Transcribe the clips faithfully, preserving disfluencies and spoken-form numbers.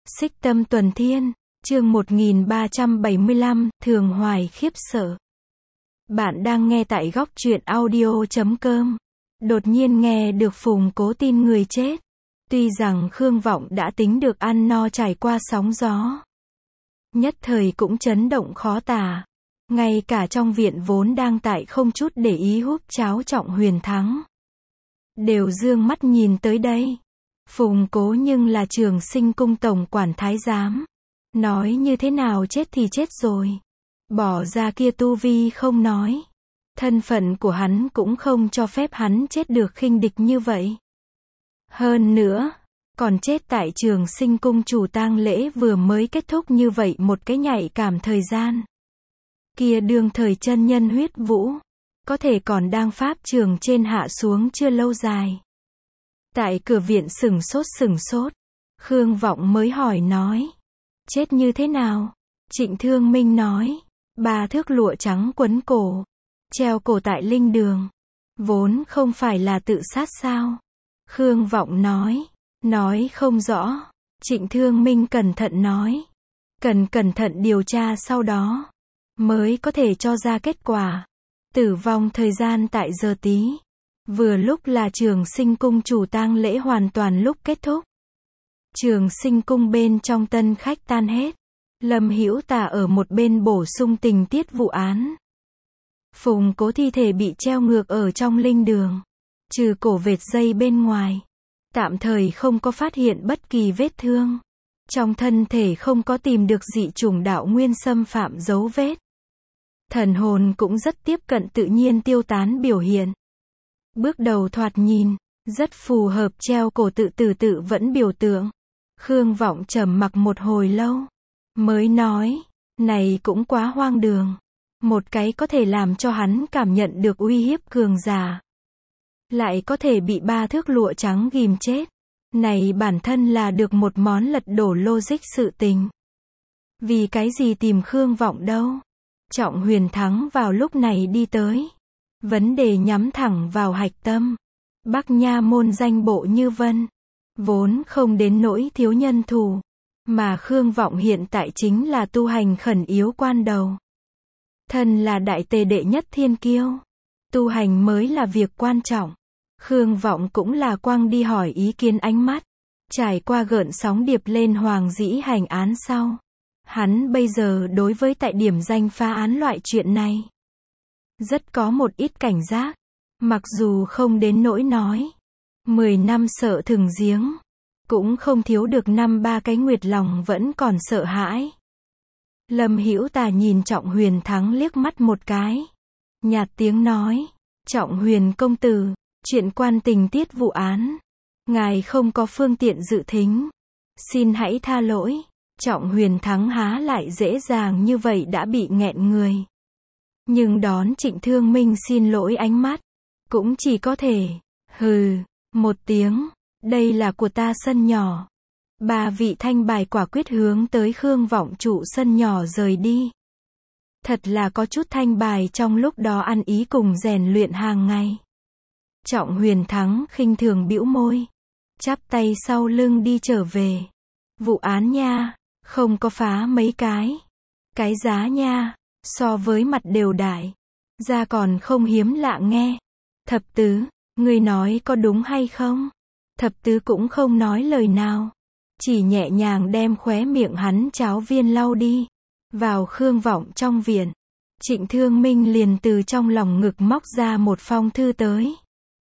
Xích Tâm Tuần Thiên, chương một nghìn ba trăm bảy mươi lăm, Thường Hoài khiếp sợ. Bạn đang nghe tại góc truyện audio chấm com. Đột nhiên nghe được Phùng Cố tin người chết. Tuy rằng Khương Vọng đã tính được ăn no trải qua sóng gió, nhất thời cũng chấn động khó tả. Ngay cả trong viện vốn đang tại không chút để ý húp cháo Trọng Huyền Thắng, đều dương mắt nhìn tới đây. Phùng Cố nhưng là Trường Sinh cung tổng quản thái giám. Nói như thế nào chết thì chết rồi. Bỏ ra kia tu vi không nói, thân phận của hắn cũng không cho phép hắn chết được khinh địch như vậy. Hơn nữa, còn chết tại Trường Sinh cung chủ tang lễ vừa mới kết thúc như vậy một cái nhạy cảm thời gian. Kia đương thời chân nhân huyết vũ, có thể còn đang pháp trường trên hạ xuống chưa lâu dài. Tại cửa viện sửng sốt sửng sốt, Khương Vọng mới hỏi nói, chết như thế nào? Trịnh Thương Minh nói, ba thước lụa trắng quấn cổ, treo cổ tại linh đường, vốn không phải là tự sát sao? Khương Vọng nói, nói không rõ. Trịnh Thương Minh cẩn thận nói, cần cẩn thận điều tra sau đó, mới có thể cho ra kết quả. Tử vong thời gian tại giờ tí, vừa lúc là Trường Sinh cung chủ tang lễ hoàn toàn lúc kết thúc. Trường Sinh cung bên trong tân khách tan hết, Lâm Hữu Tà ở một bên bổ sung tình tiết vụ án. Phùng Cố thi thể bị treo ngược ở trong linh đường, trừ cổ vệt dây bên ngoài, tạm thời không có phát hiện bất kỳ vết thương. Trong thân thể không có tìm được dị chủng đạo nguyên xâm phạm dấu vết. Thần hồn cũng rất tiếp cận tự nhiên tiêu tán biểu hiện. Bước đầu thoạt nhìn, rất phù hợp treo cổ tự tử tự vẫn biểu tượng. Khương Vọng trầm mặc một hồi lâu, mới nói, này cũng quá hoang đường. Một cái có thể làm cho hắn cảm nhận được uy hiếp cường giả, lại có thể bị ba thước lụa trắng ghim chết. Này bản thân là được một món lật đổ logic sự tình. Vì cái gì tìm Khương Vọng đâu? Trọng Huyền Thắng vào lúc này đi tới. Vấn đề nhắm thẳng vào hạch tâm. Bắc Nha môn danh bộ như vân, vốn không đến nỗi thiếu nhân thủ, mà Khương Vọng hiện tại chính là tu hành khẩn yếu quan đầu. Thân là đại tề đệ nhất thiên kiêu, tu hành mới là việc quan trọng. Khương Vọng cũng là quang đi hỏi ý kiến ánh mắt. Trải qua gợn sóng điệp lên hoàng dĩ hành án sau, hắn bây giờ đối với tại điểm danh phá án loại chuyện này, rất có một ít cảnh giác. Mặc dù không đến nỗi nói mười năm sợ thừng giếng, cũng không thiếu được năm ba cái nguyệt lòng vẫn còn sợ hãi. Lâm Hữu Tà nhìn Trọng Huyền Thắng liếc mắt một cái, nhạt tiếng nói, Trọng Huyền công tử, chuyện quan tình tiết vụ án, ngài không có phương tiện dự thính, xin hãy tha lỗi. Trọng Huyền Thắng há lại dễ dàng như vậy đã bị nghẹn người. Nhưng đón Trịnh Thương Minh xin lỗi ánh mắt, cũng chỉ có thể, hừ, một tiếng, đây là của ta sân nhỏ. Ba vị thanh bài quả quyết hướng tới Khương Vọng trụ sân nhỏ rời đi. Thật là có chút thanh bài trong lúc đó ăn ý cùng rèn luyện hàng ngày. Trọng Huyền Thắng khinh thường bĩu môi, chắp tay sau lưng đi trở về. Vụ án nha, không có phá mấy cái. Cái giá nha, so với mặt đều đại, ra còn không hiếm lạ nghe. Thập tứ, ngươi nói có đúng hay không? Thập tứ cũng không nói lời nào, chỉ nhẹ nhàng đem khóe miệng hắn cháo viên lau đi. Vào Khương Vọng trong viện, Trịnh Thương Minh liền từ trong lòng ngực móc ra một phong thư tới.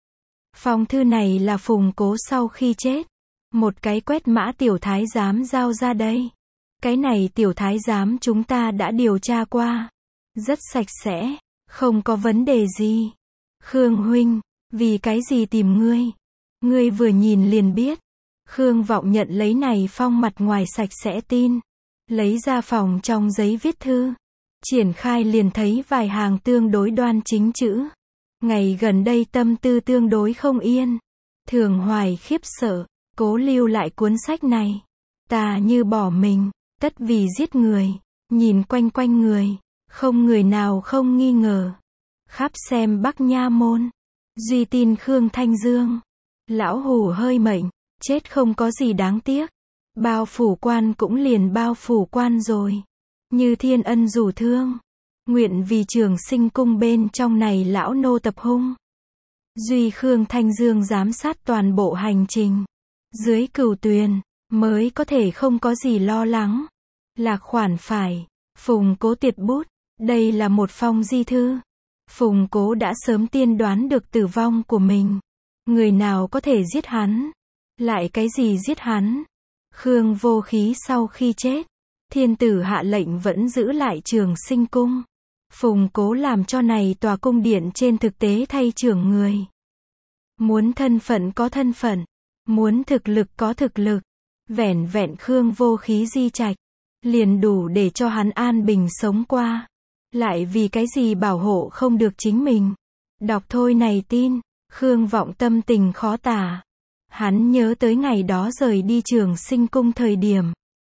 Phong thư này là Phùng Cố sau khi chết, một cái quét mã tiểu thái giám giao ra đây. Cái này tiểu thái giám chúng ta đã điều tra qua, rất sạch sẽ, không có vấn đề gì. Khương huynh, vì cái gì tìm ngươi? Ngươi vừa nhìn liền biết. Khương Vọng nhận lấy này phong mặt ngoài sạch sẽ tin, lấy ra phòng trong giấy viết thư, triển khai liền thấy vài hàng tương đối đoan chính chữ. Ngày gần đây tâm tư tương đối không yên, Thường Hoài khiếp sợ, cố lưu lại cuốn sách này. Ta như bỏ mình, tất vì giết người. Nhìn quanh quanh người, không người nào không nghi ngờ. Khắp xem Bắc Nha môn, duy tin Khương Thanh Dương. Lão hủ hơi mệnh, chết không có gì đáng tiếc. bao phủ quan cũng liền bao phủ quan rồi. Như thiên ân rủ thương. Nguyện vì Trường Sinh cung bên trong này lão nô tập hung. Duy Khương Thanh Dương giám sát toàn bộ hành trình. Dưới cửu tuyền, mới có thể không có gì lo lắng. Lạc khoản phải. Phùng Cố tiệt bút. Đây là một phong di thư. Phùng Cố đã sớm tiên đoán được tử vong của mình. Người nào có thể giết hắn? Lại cái gì giết hắn? Khương Vô Khí sau khi chết, thiên tử hạ lệnh vẫn giữ lại Trường Sinh cung. Phùng Cố làm cho này tòa cung điện trên thực tế thay trưởng người. Muốn thân phận có thân phận, muốn thực lực có thực lực. Vẻn vẹn Khương Vô Khí di trạch, liền đủ để cho hắn an bình sống qua. Lại vì cái gì bảo hộ không được chính mình? Đọc thôi này tin, Khương Vọng tâm tình khó tả. Hắn nhớ tới ngày đó rời đi Trường Sinh cung thời điểm.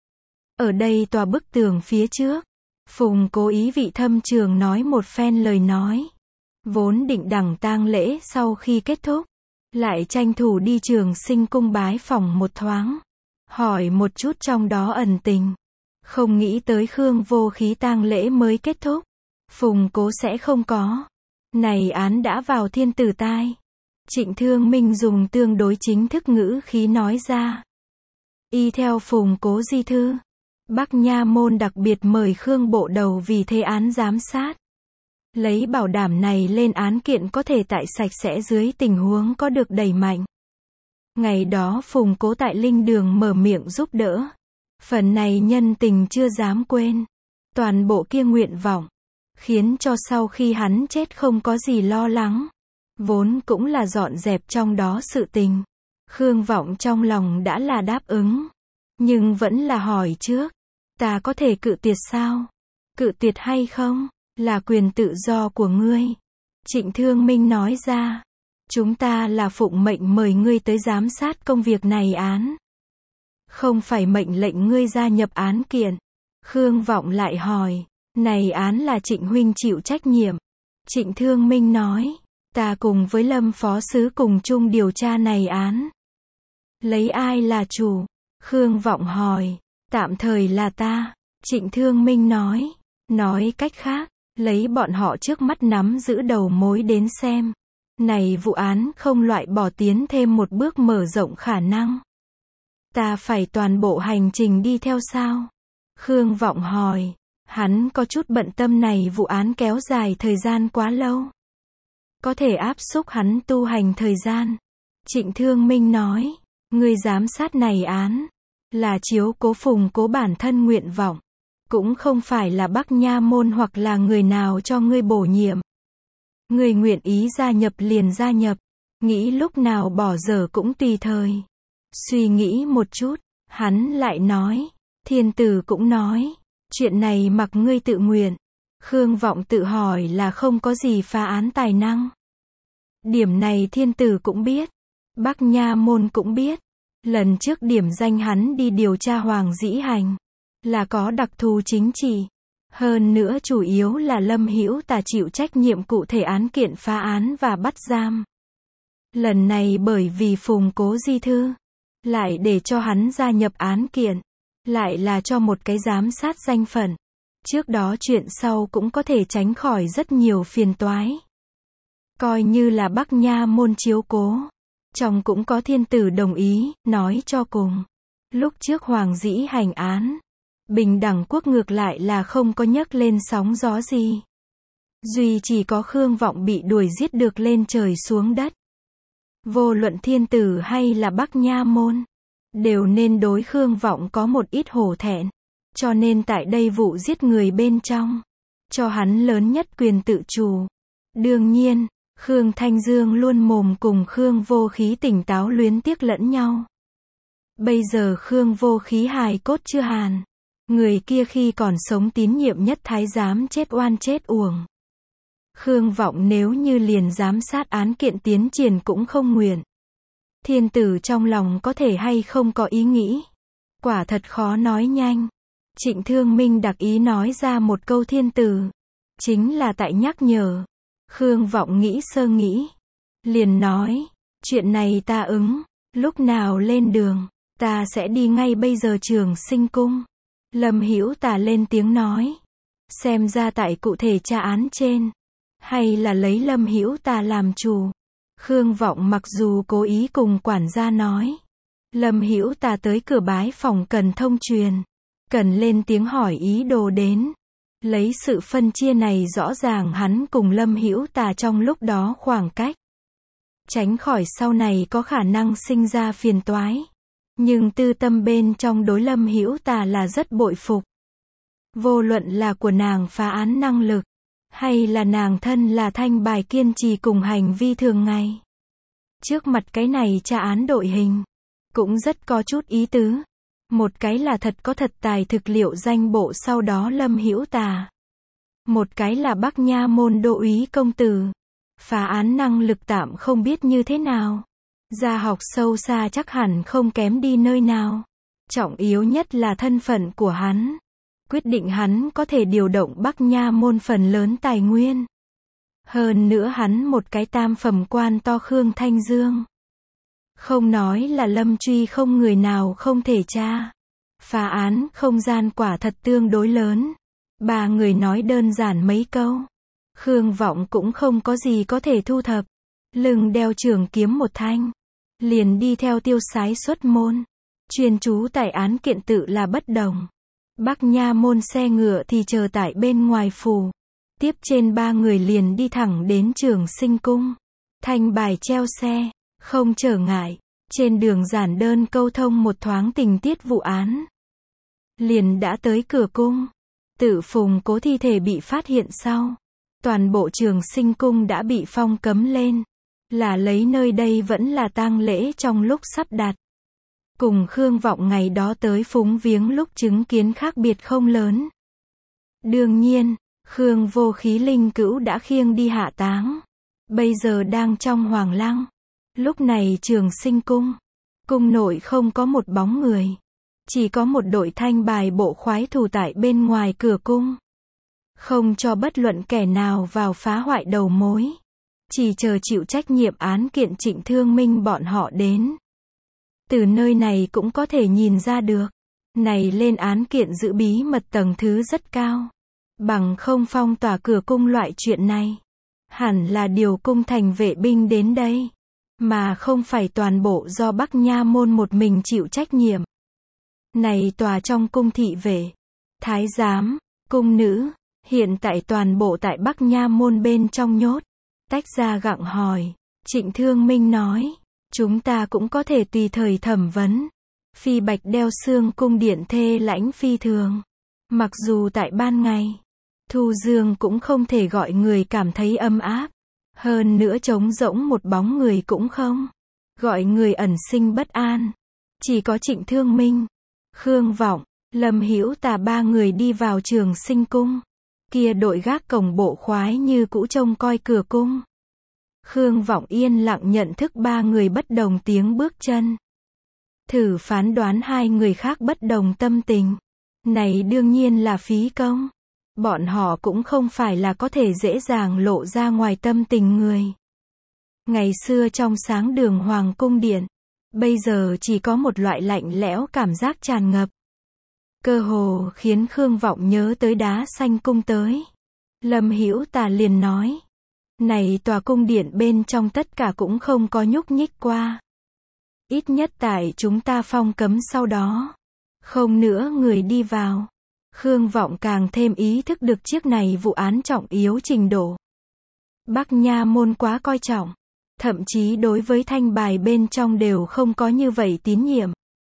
Ở đây tòa bức tường phía trước, Phùng Cố ý vị thâm trường nói một phen lời nói. Vốn định đẳng tang lễ sau khi kết thúc, lại tranh thủ đi Trường Sinh cung bái phỏng một thoáng, hỏi một chút trong đó ẩn tình. Không nghĩ tới Khương Vô Khí tang lễ mới kết thúc, Phùng Cố sẽ không có. Này án đã vào thiên tử tai. Trịnh Thương Minh dùng tương đối chính thức ngữ khí nói ra. Y theo Phùng Cố di thư, Bắc Nha môn đặc biệt mời Khương bộ đầu vì thế án giám sát. Lấy bảo đảm này lên án kiện có thể tại sạch sẽ dưới tình huống có được đẩy mạnh. Ngày đó Phùng Cố tại linh đường mở miệng giúp đỡ. Phần này nhân tình chưa dám quên. Toàn bộ kia nguyện vọng, khiến cho sau khi hắn chết không có gì lo lắng. Vốn cũng là dọn dẹp trong đó sự tình. Khương Vọng trong lòng đã là đáp ứng. Nhưng vẫn là hỏi trước. Ta có thể cự tuyệt sao? Cự tuyệt hay không? Là quyền tự do của ngươi. Trịnh Thương Minh nói ra. Chúng ta là phụng mệnh mời ngươi tới giám sát công việc này án. Không phải mệnh lệnh ngươi gia nhập án kiện. Khương Vọng lại hỏi. Này án là Trịnh huynh chịu trách nhiệm. Trịnh Thương Minh nói. Ta cùng với Lâm phó sứ cùng chung điều tra này án. Lấy ai là chủ? Khương Vọng hỏi. Tạm thời là ta. Trịnh Thương Minh nói. Nói cách khác, lấy bọn họ trước mắt nắm giữ đầu mối đến xem. Này vụ án không loại bỏ tiến thêm một bước mở rộng khả năng. Ta phải toàn bộ hành trình đi theo sao? Khương Vọng hỏi. Hắn có chút bận tâm này vụ án kéo dài thời gian quá lâu. Có thể áp xúc hắn tu hành thời gian. Trịnh Thương Minh nói. Ngươi giám sát này án. Là chiếu cố Phùng Cố bản thân nguyện vọng. Cũng không phải là Bắc Nha môn hoặc là người nào cho ngươi bổ nhiệm. Ngươi nguyện ý gia nhập liền gia nhập. Nghĩ lúc nào bỏ dở cũng tùy thời. Suy nghĩ một chút. Hắn lại nói. Thiên tử cũng nói. Chuyện này mặc ngươi tự nguyện. Khương Vọng tự hỏi là không có gì phá án tài năng. Điểm này thiên tử cũng biết. Bắc Nha môn cũng biết. Lần trước điểm danh hắn đi điều tra Hoàng Dĩ Hành. Là có đặc thù chính trị. Hơn nữa chủ yếu là Lâm Hữu Tà chịu trách nhiệm cụ thể án kiện phá án và bắt giam. Lần này bởi vì Phùng Cố di thư. Lại để cho hắn gia nhập án kiện. Lại là cho một cái giám sát danh phận. Trước đó chuyện sau cũng có thể tránh khỏi rất nhiều phiền toái. Coi như là Bắc Nha môn chiếu cố. Trong cũng có thiên tử đồng ý, nói cho cùng. Lúc trước Hoàng Dĩ Hành án. Bình đẳng quốc ngược lại là không có nhấc lên sóng gió gì. Duy chỉ có Khương Vọng bị đuổi giết được lên trời xuống đất. Vô luận thiên tử hay là Bắc Nha môn. Đều nên đối Khương Vọng có một ít hổ thẹn. Cho nên tại đây vụ giết người bên trong. Cho hắn lớn nhất quyền tự chủ. Đương nhiên, Khương Thanh Dương luôn mồm cùng Khương Vô Khí tỉnh táo luyến tiếc lẫn nhau. Bây giờ Khương Vô Khí hài cốt chưa hàn. Người kia khi còn sống tín nhiệm nhất thái giám chết oan chết uổng. Khương Vọng nếu như liền giám sát án kiện tiến triển cũng không nguyện. Thiên tử trong lòng có thể hay không có ý nghĩ. Quả thật khó nói nhanh. Trịnh Thương Minh đặc ý nói ra một câu thiên tử. Chính là tại nhắc nhở. Khương Vọng nghĩ sơ nghĩ. Liền nói. Chuyện này ta ứng. Lúc nào lên đường. Ta sẽ đi ngay bây giờ Trường Sinh cung. Lâm Hữu Tà lên tiếng nói. Xem ra tại cụ thể tra án trên, hay là lấy Lâm Hữu Tà làm chủ. Khương Vọng mặc dù cố ý cùng quản gia nói. Lâm Hữu Tà tới cửa bái phòng cần thông truyền. Cần lên tiếng hỏi ý đồ đến. Lấy sự phân chia này rõ ràng hắn cùng Lâm Hữu Tà trong lúc đó khoảng cách. Tránh khỏi sau này có khả năng sinh ra phiền toái. Nhưng tư tâm bên trong đối Lâm Hữu Tà là rất bội phục. Vô luận là của nàng phá án năng lực, hay là nàng thân là thanh bài kiên trì cùng hành vi thường ngày. Trước mặt cái này tra án đội hình, cũng rất có chút ý tứ. Một cái là thật có thật tài thực liệu danh bộ sau đó Lâm Hữu Tà. Một cái là Bắc Nha môn đô úy công tử. Phá án năng lực tạm không biết như thế nào. Gia học sâu xa chắc hẳn không kém đi nơi nào. Trọng yếu nhất là thân phận của hắn. Quyết định hắn có thể điều động Bắc Nha môn phần lớn tài nguyên. Hơn nữa hắn một cái tam phẩm quan to Khương Thanh Dương. Không nói là Lâm truy không người nào không thể tra. Phá án không gian quả thật tương đối lớn. Ba người nói đơn giản mấy câu. Khương Vọng cũng không có gì có thể thu thập. Lưng đeo trường kiếm một thanh. Liền đi theo tiêu sái xuất môn. Chuyên chú tại án kiện tự là bất đồng. Bắc Nha môn xe ngựa thì chờ tại bên ngoài phủ. Tiếp trên ba người liền đi thẳng đến Trường Sinh cung. Thanh bài treo xe, không trở ngại. Trên đường giản đơn câu thông một thoáng tình tiết vụ án. Liền đã tới cửa cung. Tự Phùng Cố thi thể bị phát hiện sau. Toàn bộ Trường Sinh cung đã bị phong cấm lên. Là lấy nơi đây vẫn là tang lễ trong lúc sắp đặt. Cùng Khương Vọng ngày đó tới phúng viếng lúc chứng kiến khác biệt không lớn. Đương nhiên, Khương Vô Khí linh cữu đã khiêng đi hạ táng. Bây giờ đang trong hoàng lăng. Lúc này Trường Sinh cung. Cung nội không có một bóng người. Chỉ có một đội thanh bài bộ khoái thủ tại bên ngoài cửa cung. Không cho bất luận kẻ nào vào phá hoại đầu mối. Chỉ chờ chịu trách nhiệm án kiện Trịnh Thương Minh bọn họ đến. Từ nơi này cũng có thể nhìn ra được. Này lên án kiện giữ bí mật tầng thứ rất cao. Bằng không phong tỏa cửa cung loại chuyện này. Hẳn là điều cung thành vệ binh đến đây. Mà không phải toàn bộ do Bắc Nha môn một mình chịu trách nhiệm. Này tòa trong cung thị vệ, thái giám, cung nữ, hiện tại toàn bộ tại Bắc Nha môn bên trong nhốt. Tách ra gặng hỏi, Trịnh Thương Minh nói, chúng ta cũng có thể tùy thời thẩm vấn. Phi Bạch đeo xương cung điện thê lãnh phi thường. Mặc dù tại ban ngày, Thu Dương cũng không thể gọi người cảm thấy ấm áp. Hơn nữa trống rỗng một bóng người cũng không. Gọi người ẩn sinh bất an. Chỉ có Trịnh Thương Minh, Khương Vọng, Lâm Hữu Tà ba người đi vào Trường Sinh cung. Kia đội gác cổng bộ khoái như cũ trông coi cửa cung. Khương Vọng yên lặng nhận thức ba người bất đồng tiếng bước chân. Thử phán đoán hai người khác bất đồng tâm tình. Này đương nhiên là phí công. Bọn họ cũng không phải là có thể dễ dàng lộ ra ngoài tâm tình người. Ngày xưa trong sáng đường Hoàng cung điện, bây giờ chỉ có một loại lạnh lẽo cảm giác tràn ngập. Cơ hồ khiến Khương Vọng nhớ tới Đá Xanh cung tới. Lâm Hữu Tà liền nói, này tòa cung điện bên trong tất cả cũng không có nhúc nhích qua. Ít nhất tại chúng ta phong cấm sau đó. Không nữa người đi vào. Khương Vọng càng thêm ý thức được chiếc này vụ án trọng yếu trình độ. Bắc Nha môn quá coi trọng. Thậm chí đối với thanh bài bên trong đều không có như vậy tín nhiệm.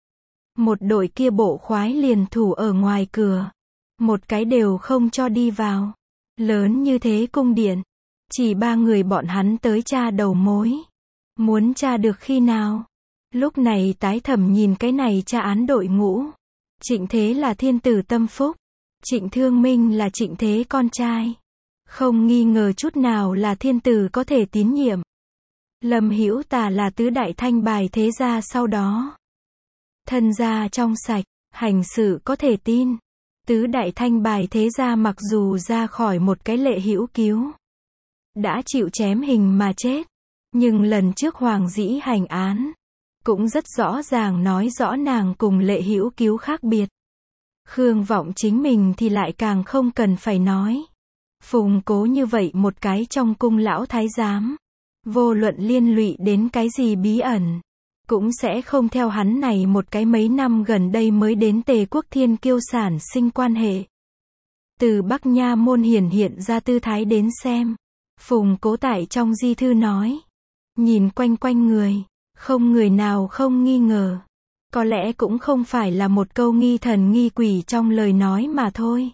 Một đội kia bộ khoái liền thủ ở ngoài cửa. Một cái đều không cho đi vào. Lớn như thế cung điện. Chỉ ba người bọn hắn tới tra đầu mối. Muốn tra được khi nào? Lúc này tái thẩm nhìn cái này tra án đội ngũ. Trịnh Thế là thiên tử tâm phúc. Trịnh Thương Minh là Trịnh Thế con trai. Không nghi ngờ chút nào là thiên tử có thể tín nhiệm. Lâm Hữu Tà là tứ đại thanh bài thế gia sau đó. Thân gia trong sạch, hành sự có thể tin. Tứ đại thanh bài thế gia mặc dù ra khỏi một cái lệ hữu cứu. Đã chịu chém hình mà chết. Nhưng lần trước Hoàng Dĩ hành án. cũng rất rõ ràng nói rõ nàng cùng Lệ Hữu Cứu khác biệt. Khương Vọng chính mình thì lại càng không cần phải nói. Phùng Cố như vậy một cái trong cung lão thái giám, vô luận liên lụy đến cái gì bí ẩn, cũng sẽ không theo hắn này một cái mấy năm gần đây mới đến Tề quốc thiên kiêu sản sinh quan hệ. Từ Bắc Nha môn hiển hiện ra tư thái đến xem, Phùng Cố tại trong di thư nói, nhìn quanh quanh người, không người nào không nghi ngờ. Có lẽ cũng không phải là một câu nghi thần nghi quỷ trong lời nói mà thôi.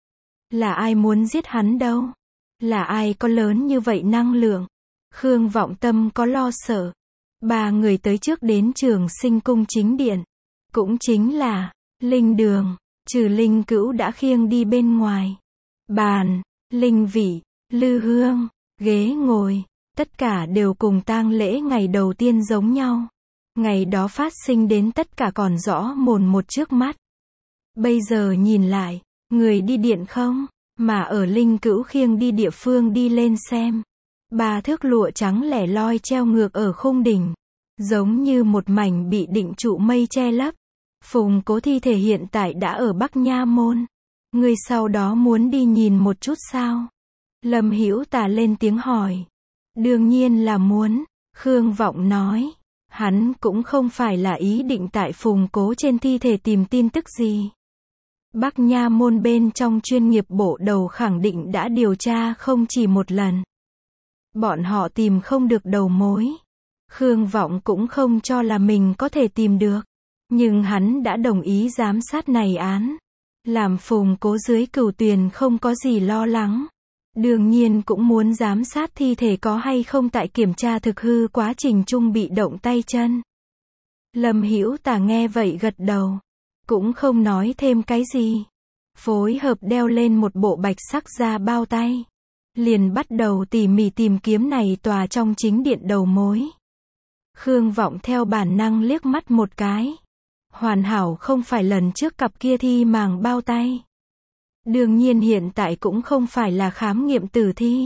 Là ai muốn giết hắn đâu? Là ai có lớn như vậy năng lượng? Khương Vọng tâm có lo sợ. Ba người tới trước đến Trường Sinh cung chính điện. Cũng chính là linh đường, trừ Linh Cữu đã khiêng đi bên ngoài. Bàn, linh vị, lư hương, ghế ngồi, tất cả đều cùng tang lễ ngày đầu tiên giống nhau. Ngày đó phát sinh đến tất cả còn rõ mồn một trước mắt. Bây giờ nhìn lại, người đi điện không, mà ở Linh Cữu khiêng đi địa phương đi lên xem. Ba thước lụa trắng lẻ loi treo ngược ở khung đỉnh, giống như một mảnh bị định trụ mây che lấp. Phùng Cố thi thể hiện tại đã ở Bắc Nha môn. Người sau đó muốn đi nhìn một chút sao? Lâm Hữu Tà lên tiếng hỏi. Đương nhiên là muốn, Khương Vọng nói. Hắn cũng không phải là ý định tại Phùng Cố trên thi thể tìm tin tức gì. Bắc Nha môn bên trong chuyên nghiệp bộ đầu khẳng định đã điều tra không chỉ một lần. Bọn họ tìm không được đầu mối. Khương Vọng cũng không cho là mình có thể tìm được. Nhưng hắn đã đồng ý giám sát này án. Làm Phùng Cố dưới cửu tuyền không có gì lo lắng. Đương nhiên cũng muốn giám sát thi thể có hay không tại kiểm tra thực hư quá trình chung bị động tay chân. Lâm Hữu Tà nghe vậy gật đầu. Cũng không nói thêm cái gì. Phối hợp đeo lên một bộ bạch sắc da bao tay. Liền bắt đầu tỉ mỉ tìm kiếm này tòa trong chính điện đầu mối. Khương Vọng theo bản năng liếc mắt một cái. Hoàn hảo không phải lần trước cặp kia thi màng bao tay. Đương nhiên hiện tại cũng không phải là khám nghiệm tử thi.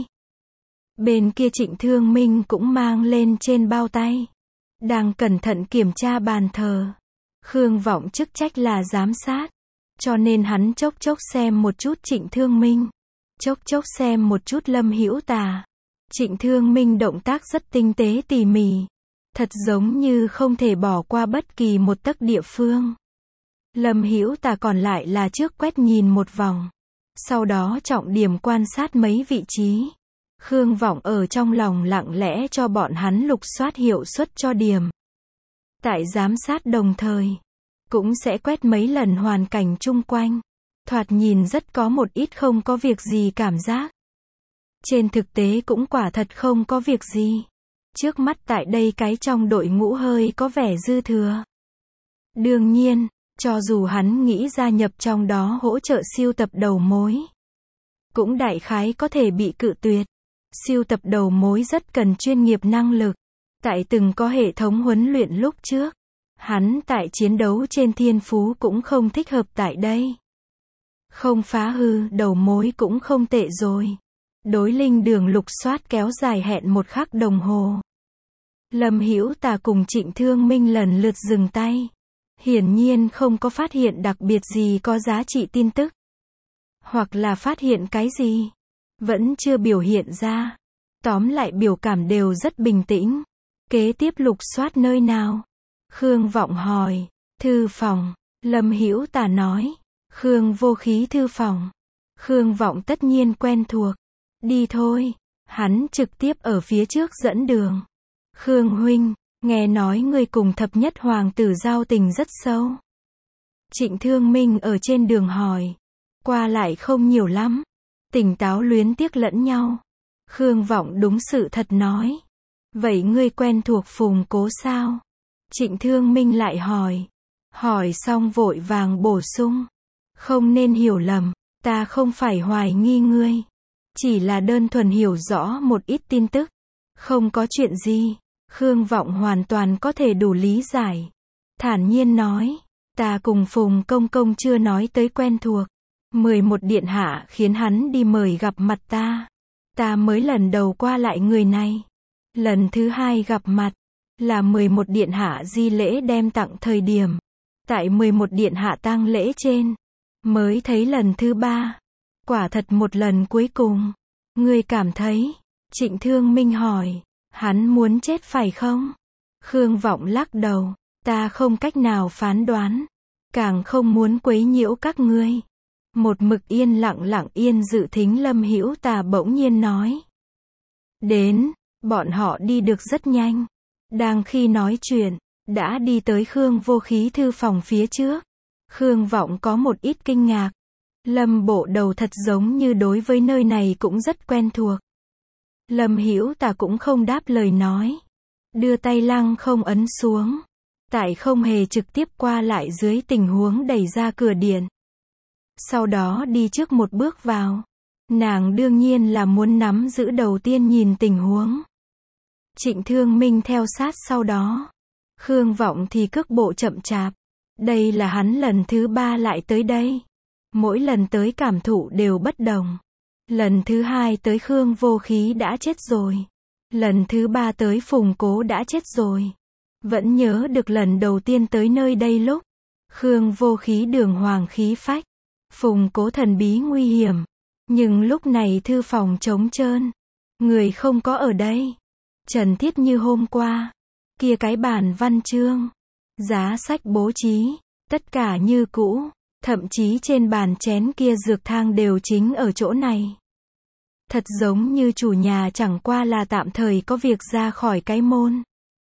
Bên kia Trịnh Thương Minh cũng mang lên trên bao tay. Đang cẩn thận kiểm tra bàn thờ. Khương Vọng chức trách là giám sát. Cho nên hắn chốc chốc xem một chút Trịnh Thương Minh. Chốc chốc xem một chút Lâm Hữu Tà. Trịnh Thương Minh động tác rất tinh tế tỉ mỉ. Thật giống như không thể bỏ qua bất kỳ một tấc địa phương. Lâm Hữu Tà còn lại là trước quét nhìn một vòng. Sau đó trọng điểm quan sát mấy vị trí. Khương Vọng ở trong lòng lặng lẽ cho bọn hắn lục soát hiệu suất cho điểm. Tại giám sát đồng thời, cũng sẽ quét mấy lần hoàn cảnh chung quanh. Thoạt nhìn rất có một ít không có việc gì cảm giác. Trên thực tế cũng quả thật không có việc gì. Trước mắt tại đây cái trong đội ngũ hơi có vẻ dư thừa. Đương nhiên, cho dù hắn nghĩ gia nhập trong đó hỗ trợ siêu tập đầu mối, cũng đại khái có thể bị cự tuyệt. Siêu tập đầu mối rất cần chuyên nghiệp năng lực. Tại từng có hệ thống huấn luyện lúc trước, hắn tại chiến đấu trên thiên phú cũng không thích hợp tại đây. Không phá hư đầu mối cũng không tệ rồi. Đối linh đường lục soát kéo dài hẹn một khắc đồng hồ. Lâm Hữu Tà cùng Trịnh Thương Minh lần lượt dừng tay. Hiển nhiên không có phát hiện đặc biệt gì có giá trị tin tức. Hoặc là phát hiện cái gì. Vẫn chưa biểu hiện ra. Tóm lại biểu cảm đều rất bình tĩnh. Kế tiếp lục soát nơi nào? Khương Vọng hỏi. Thư phòng. Lâm Hữu Tà nói. Khương Vô Khí thư phòng. Khương Vọng tất nhiên quen thuộc. Đi thôi. Hắn trực tiếp ở phía trước dẫn đường. Khương huynh, nghe nói ngươi cùng thập nhất hoàng tử giao tình rất sâu. Trịnh Thương Minh ở trên đường hỏi. Qua lại không nhiều lắm. Tỉnh táo luyến tiếc lẫn nhau. Khương Vọng đúng sự thật nói. Vậy ngươi quen thuộc Phùng Cố sao? Trịnh Thương Minh lại hỏi. Hỏi xong vội vàng bổ sung. Không nên hiểu lầm, ta không phải hoài nghi ngươi. Chỉ là đơn thuần hiểu rõ một ít tin tức. Không có chuyện gì. Khương Vọng hoàn toàn có thể đủ lý giải. Thản nhiên nói. Ta cùng Phùng Công Công chưa nói tới quen thuộc. mười một điện hạ khiến hắn đi mời gặp mặt ta. Ta mới lần đầu qua lại người này. Lần thứ hai gặp mặt. là mười một điện hạ di lễ đem tặng thời điểm. Tại mười một điện hạ tang lễ trên, mới thấy lần thứ ba. Quả thật một lần cuối cùng. Ngươi cảm thấy, Trịnh Thương Minh hỏi, hắn muốn chết phải không? Khương Vọng lắc đầu, ta không cách nào phán đoán, càng không muốn quấy nhiễu các ngươi. Một mực yên lặng lặng yên dự thính Lâm Hữu Tà bỗng nhiên nói. Đến, bọn họ đi được rất nhanh. Đang khi nói chuyện, đã đi tới Khương Vô Khí thư phòng phía trước. Khương Vọng có một ít kinh ngạc. Lâm bộ đầu thật giống như đối với nơi này cũng rất quen thuộc. Lâm Hữu Tà cũng không đáp lời nói. Đưa tay lăng không ấn xuống. Tại không hề trực tiếp qua lại dưới tình huống đẩy ra cửa điện. Sau đó đi trước một bước vào. Nàng đương nhiên là muốn nắm giữ đầu tiên nhìn tình huống. Trịnh Thương Minh theo sát sau đó. Khương Vọng thì cước bộ chậm chạp. Đây là hắn lần thứ ba lại tới đây. Mỗi lần tới cảm thụ đều bất đồng. Lần thứ hai tới Khương Vô Khí đã chết rồi. Lần thứ ba tới Phùng Cố đã chết rồi. Vẫn nhớ được lần đầu tiên tới nơi đây lúc. Khương Vô Khí đường hoàng khí phách. Phùng Cố thần bí nguy hiểm. Nhưng lúc này thư phòng trống trơn. Người không có ở đây. Trần thiết như hôm qua. Kia cái bản văn chương. Giá sách bố trí. Tất cả như cũ. Thậm chí trên bàn chén kia dược thang đều chính ở chỗ này. Thật giống như chủ nhà chẳng qua là tạm thời có việc ra khỏi cái môn.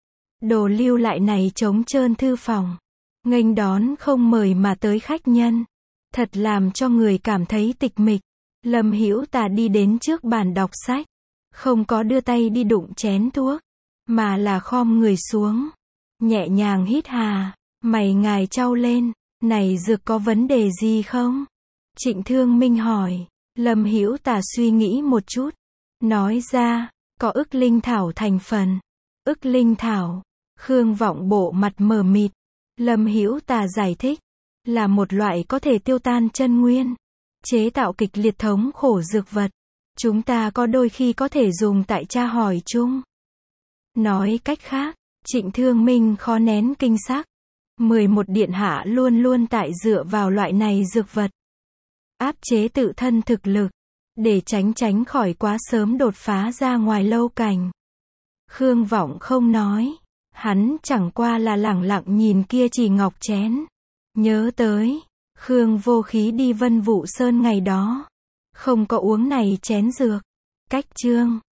Đồ lưu lại này trống trơn thư phòng. Nghênh đón không mời mà tới khách nhân. Thật làm cho người cảm thấy tịch mịch. Lâm Hữu Tà đi đến trước bàn đọc sách. Không có đưa tay đi đụng chén thuốc. Mà là khom người xuống. Nhẹ nhàng hít hà. Mày ngài trao lên. Này dược có vấn đề gì không? Trịnh Thương Minh hỏi. Lâm Hữu Tà suy nghĩ một chút. Nói ra. Có ức linh thảo thành phần. Ức linh thảo. Khương Vọng bộ mặt mờ mịt. Lâm Hữu Tà giải thích. Là một loại có thể tiêu tan chân nguyên. Chế tạo kịch liệt thống khổ dược vật. Chúng ta có đôi khi có thể dùng tại tra hỏi chung. Nói cách khác, Trịnh Thương Minh khó nén kinh sắc. mười một điện hạ luôn luôn tại dựa vào loại này dược vật. Áp chế tự thân thực lực. Để tránh tránh khỏi quá sớm đột phá ra ngoài lâu cảnh. Khương Vọng không nói. Hắn chẳng qua là lẳng lặng nhìn kia chỉ ngọc chén. Nhớ tới. Khương Vô Khí đi Vân Vũ Sơn ngày đó. Không có uống này chén dược. Cách chương.